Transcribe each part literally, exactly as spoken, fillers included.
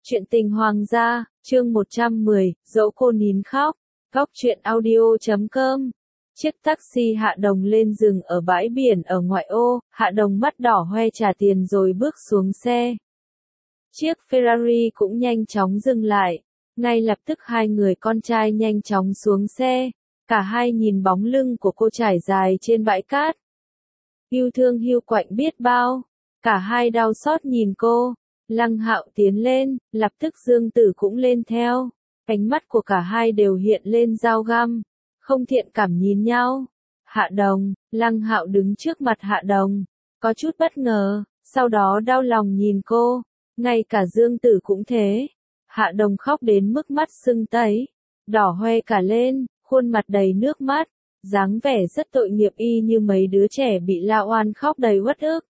Chuyện tình hoàng gia, chương một trăm mười, dỗ cô nín khóc. Góc truyện audio chấm com. Chiếc taxi Hạ Đồng lên dừng ở bãi biển ở ngoại ô, Hạ Đồng mắt đỏ hoe trả tiền rồi bước xuống xe. Chiếc Ferrari cũng nhanh chóng dừng lại. Ngay lập tức hai người con trai nhanh chóng xuống xe. Cả hai nhìn bóng lưng của cô trải dài trên bãi cát. Yêu thương hiu quạnh biết bao. Cả hai đau xót nhìn cô. Lăng Hạo tiến lên, lập tức Dương Tử cũng lên theo. Ánh mắt của cả hai đều hiện lên dao găm, không thiện cảm nhìn nhau. Hạ Đồng, Lăng Hạo đứng trước mặt Hạ Đồng, có chút bất ngờ, sau đó đau lòng nhìn cô. Ngay cả Dương Tử cũng thế. Hạ Đồng khóc đến mức mắt sưng tấy, đỏ hoe cả lên, khuôn mặt đầy nước mắt, dáng vẻ rất tội nghiệp y như mấy đứa trẻ bị la oan khóc đầy uất ức.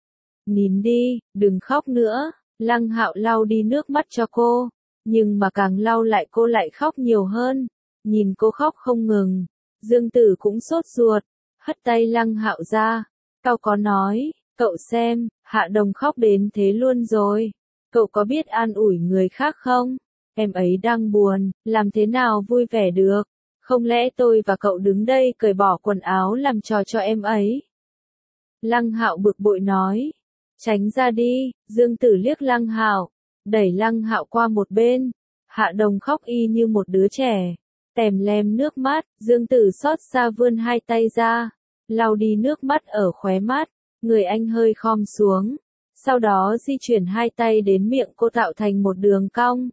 Nín đi, đừng khóc nữa. Lăng Hạo lau đi nước mắt cho cô, nhưng mà càng lau lại cô lại khóc nhiều hơn. Nhìn cô khóc không ngừng, Dương Tử cũng sốt ruột, hất tay Lăng Hạo ra. Cậu có nói, cậu xem, Hạ Đồng khóc đến thế luôn rồi. Cậu có biết an ủi người khác không? Em ấy đang buồn, làm thế nào vui vẻ được? Không lẽ tôi và cậu đứng đây cởi bỏ quần áo làm trò cho em ấy? Lăng Hạo bực bội nói. Tránh ra đi, Dương Tử liếc Lăng Hạo, đẩy Lăng Hạo qua một bên. Hạ Đồng khóc y như một đứa trẻ, tèm lem nước mắt. Dương Tử xót xa vươn hai tay ra, lau đi nước mắt ở khóe mắt. Người anh hơi khom xuống, sau đó di chuyển hai tay đến miệng cô tạo thành một đường cong.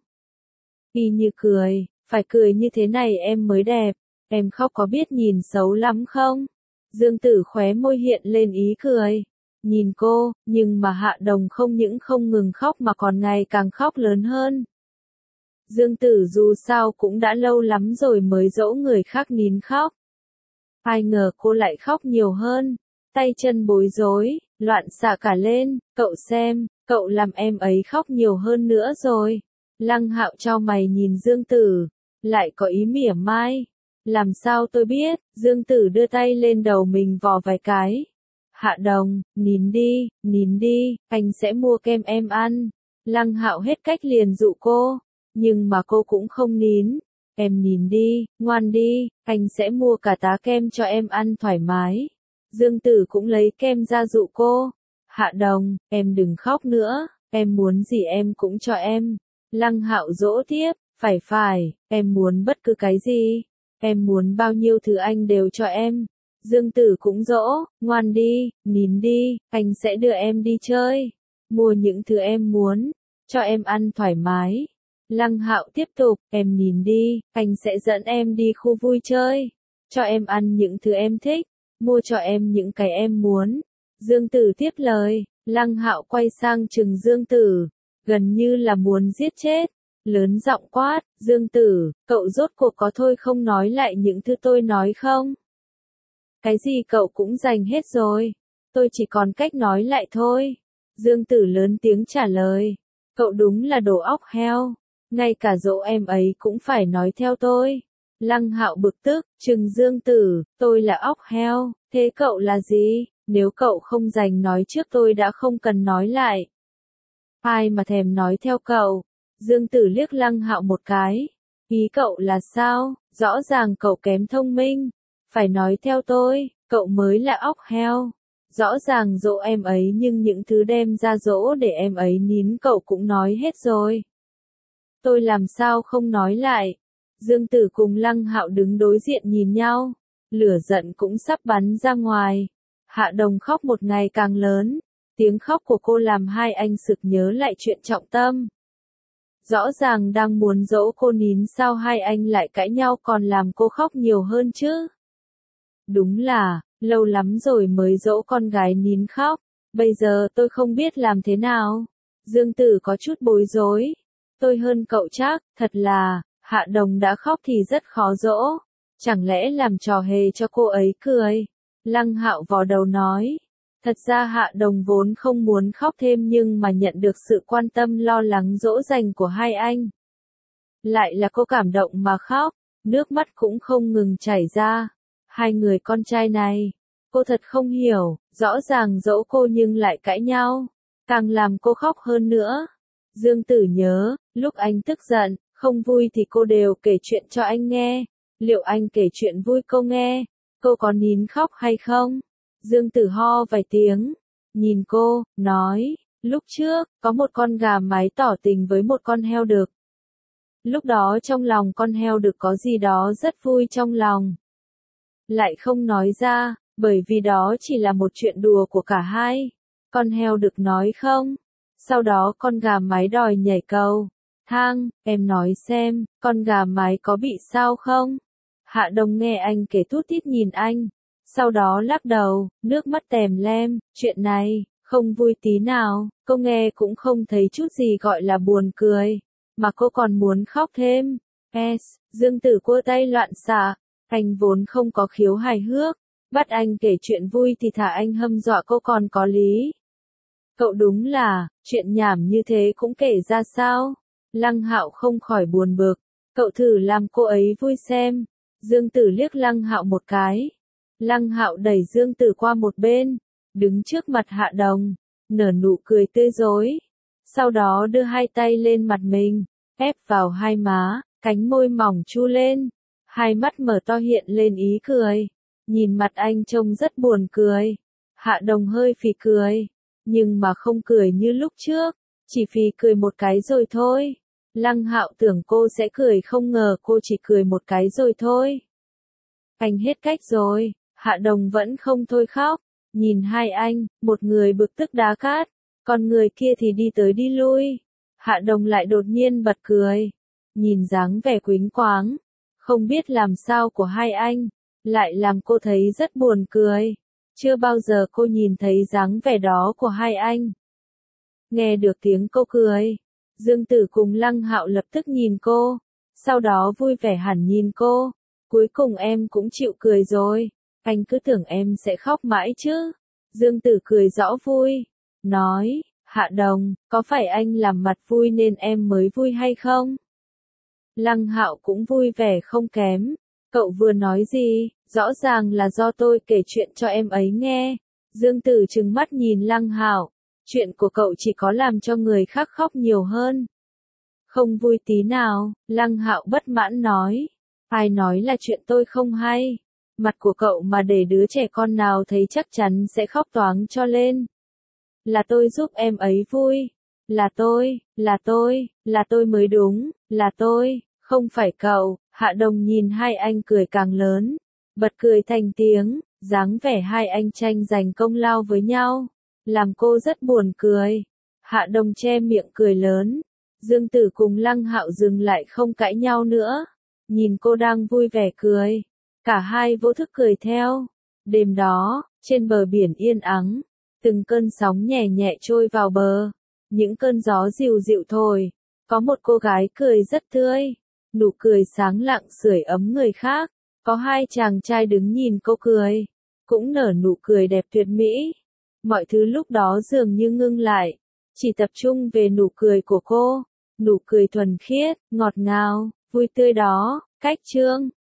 Y như cười, phải cười như thế này em mới đẹp. Em khóc có biết nhìn xấu lắm không? Dương Tử khóe môi hiện lên ý cười. Nhìn cô, nhưng mà Hạ Đồng không những không ngừng khóc mà còn ngày càng khóc lớn hơn. Dương Tử dù sao cũng đã lâu lắm rồi mới dỗ người khác nín khóc. Ai ngờ cô lại khóc nhiều hơn, tay chân bối rối, loạn xạ cả lên. Cậu xem, cậu làm em ấy khóc nhiều hơn nữa rồi. Lăng Hạo chau mày nhìn Dương Tử, lại có ý mỉa mai. Làm sao tôi biết? Dương Tử đưa tay lên đầu mình vò vài cái. Hạ Đồng, nín đi, nín đi, anh sẽ mua kem em ăn. Lăng Hạo hết cách liền dụ cô, nhưng mà cô cũng không nín. Em nín đi, ngoan đi, anh sẽ mua cả tá kem cho em ăn thoải mái. Dương Tử cũng lấy kem ra dụ cô. Hạ Đồng, em đừng khóc nữa, em muốn gì em cũng cho em. Lăng Hạo dỗ tiếp, phải phải, em muốn bất cứ cái gì, em muốn bao nhiêu thứ anh đều cho em. Dương Tử cũng dỗ, ngoan đi, nín đi, anh sẽ đưa em đi chơi, mua những thứ em muốn, cho em ăn thoải mái. Lăng Hạo tiếp tục, em nín đi, anh sẽ dẫn em đi khu vui chơi, cho em ăn những thứ em thích, mua cho em những cái em muốn. Dương Tử tiếp lời, Lăng Hạo quay sang trừng Dương Tử, gần như là muốn giết chết, lớn giọng quát, Dương Tử, cậu rốt cuộc có thôi không nói lại những thứ tôi nói không? Cái gì cậu cũng dành hết rồi, tôi chỉ còn cách nói lại thôi. Dương Tử lớn tiếng trả lời, cậu đúng là đồ óc heo, ngay cả dỗ em ấy cũng phải nói theo tôi. Lăng Hạo bực tức, trừng Dương Tử, tôi là óc heo, thế cậu là gì? Nếu cậu không dành nói trước tôi đã không cần nói lại. Ai mà thèm nói theo cậu? Dương Tử liếc Lăng Hạo một cái, ý cậu là sao? Rõ ràng cậu kém thông minh. Phải nói theo tôi, cậu mới là óc heo. Rõ ràng dỗ em ấy nhưng những thứ đem ra dỗ để em ấy nín cậu cũng nói hết rồi. Tôi làm sao không nói lại? Dương Tử cùng Lăng Hạo đứng đối diện nhìn nhau, lửa giận cũng sắp bắn ra ngoài. Hạ Đồng khóc một ngày càng lớn, tiếng khóc của cô làm hai anh sực nhớ lại chuyện trọng tâm. Rõ ràng đang muốn dỗ cô nín sao hai anh lại cãi nhau còn làm cô khóc nhiều hơn chứ? Đúng là, lâu lắm rồi mới dỗ con gái nín khóc, bây giờ tôi không biết làm thế nào. Dương Tử có chút bối rối. Tôi hơn cậu chắc, thật là, Hạ Đồng đã khóc thì rất khó dỗ. Chẳng lẽ làm trò hề cho cô ấy cười? Lăng Hạo vò đầu nói. Thật ra Hạ Đồng vốn không muốn khóc thêm nhưng mà nhận được sự quan tâm lo lắng dỗ dành của hai anh. Lại là cô cảm động mà khóc, nước mắt cũng không ngừng chảy ra. Hai người con trai này, cô thật không hiểu, rõ ràng dỗ cô nhưng lại cãi nhau, càng làm cô khóc hơn nữa. Dương Tử nhớ, lúc anh tức giận, không vui thì cô đều kể chuyện cho anh nghe. Liệu anh kể chuyện vui cô nghe, cô có nín khóc hay không? Dương Tử ho vài tiếng, nhìn cô, nói, lúc trước, có một con gà mái tỏ tình với một con heo đực. Lúc đó trong lòng con heo đực có gì đó rất vui trong lòng. Lại không nói ra, bởi vì đó chỉ là một chuyện đùa của cả hai. Con heo đực nói không. Sau đó con gà mái đòi nhảy cầu thang, em nói xem, con gà mái có bị sao không? Hạ Đồng nghe anh kể tút tít nhìn anh, sau đó lắc đầu, nước mắt tèm lem, chuyện này, không vui tí nào, cô nghe cũng không thấy chút gì gọi là buồn cười, mà cô còn muốn khóc thêm. S. Dương Tử cua tay loạn xạ, anh vốn không có khiếu hài hước, bắt anh kể chuyện vui thì thả anh hâm dọa cô còn có lý. Cậu đúng là, chuyện nhảm như thế cũng kể ra sao? Lăng Hạo không khỏi buồn bực, cậu thử làm cô ấy vui xem. Dương Tử liếc Lăng Hạo một cái. Lăng Hạo đẩy Dương Tử qua một bên, đứng trước mặt Hạ Đồng, nở nụ cười tươi rói. Sau đó đưa hai tay lên mặt mình, ép vào hai má, cánh môi mỏng chu lên, hai mắt mở to hiện lên ý cười. Nhìn mặt anh trông rất buồn cười. Hạ Đồng hơi phì cười, nhưng mà không cười như lúc trước, chỉ phì cười một cái rồi thôi. Lăng Hạo tưởng cô sẽ cười không ngờ cô chỉ cười một cái rồi thôi. Anh hết cách rồi, Hạ Đồng vẫn không thôi khóc, nhìn hai anh, một người bực tức đá cát, còn người kia thì đi tới đi lui. Hạ Đồng lại đột nhiên bật cười, nhìn dáng vẻ quýnh quáng, không biết làm sao của hai anh, lại làm cô thấy rất buồn cười. Chưa bao giờ cô nhìn thấy dáng vẻ đó của hai anh. Nghe được tiếng cô cười, Dương Tử cùng Lăng Hạo lập tức nhìn cô, sau đó vui vẻ hẳn nhìn cô. Cuối cùng em cũng chịu cười rồi, anh cứ tưởng em sẽ khóc mãi chứ. Dương Tử cười rõ vui, nói, Hạ Đồng, có phải anh làm mặt vui nên em mới vui hay không? Lăng Hạo cũng vui vẻ không kém. Cậu vừa nói gì, rõ ràng là do tôi kể chuyện cho em ấy nghe. Dương Tử trừng mắt nhìn Lăng Hạo, chuyện của cậu chỉ có làm cho người khác khóc nhiều hơn. Không vui tí nào, Lăng Hạo bất mãn nói. Ai nói là chuyện tôi không hay? Mặt của cậu mà để đứa trẻ con nào thấy chắc chắn sẽ khóc toáng cho lên. Là tôi giúp em ấy vui. Là tôi, là tôi, là tôi mới đúng, là tôi, không phải cậu. Hạ Đồng nhìn hai anh cười càng lớn, bật cười thành tiếng, dáng vẻ hai anh tranh giành công lao với nhau, làm cô rất buồn cười. Hạ Đồng che miệng cười lớn, Dương Tử cùng Lăng Hạo dừng lại không cãi nhau nữa, nhìn cô đang vui vẻ cười, cả hai vô thức cười theo. Đêm đó, trên bờ biển yên ắng, từng cơn sóng nhẹ nhẹ trôi vào bờ, những cơn gió dịu dịu thổi, có một cô gái cười rất tươi. Nụ cười sáng lạng sưởi ấm người khác, có hai chàng trai đứng nhìn cô cười, cũng nở nụ cười đẹp tuyệt mỹ. Mọi thứ lúc đó dường như ngưng lại, chỉ tập trung về nụ cười của cô, nụ cười thuần khiết, ngọt ngào, vui tươi đó. Cách chương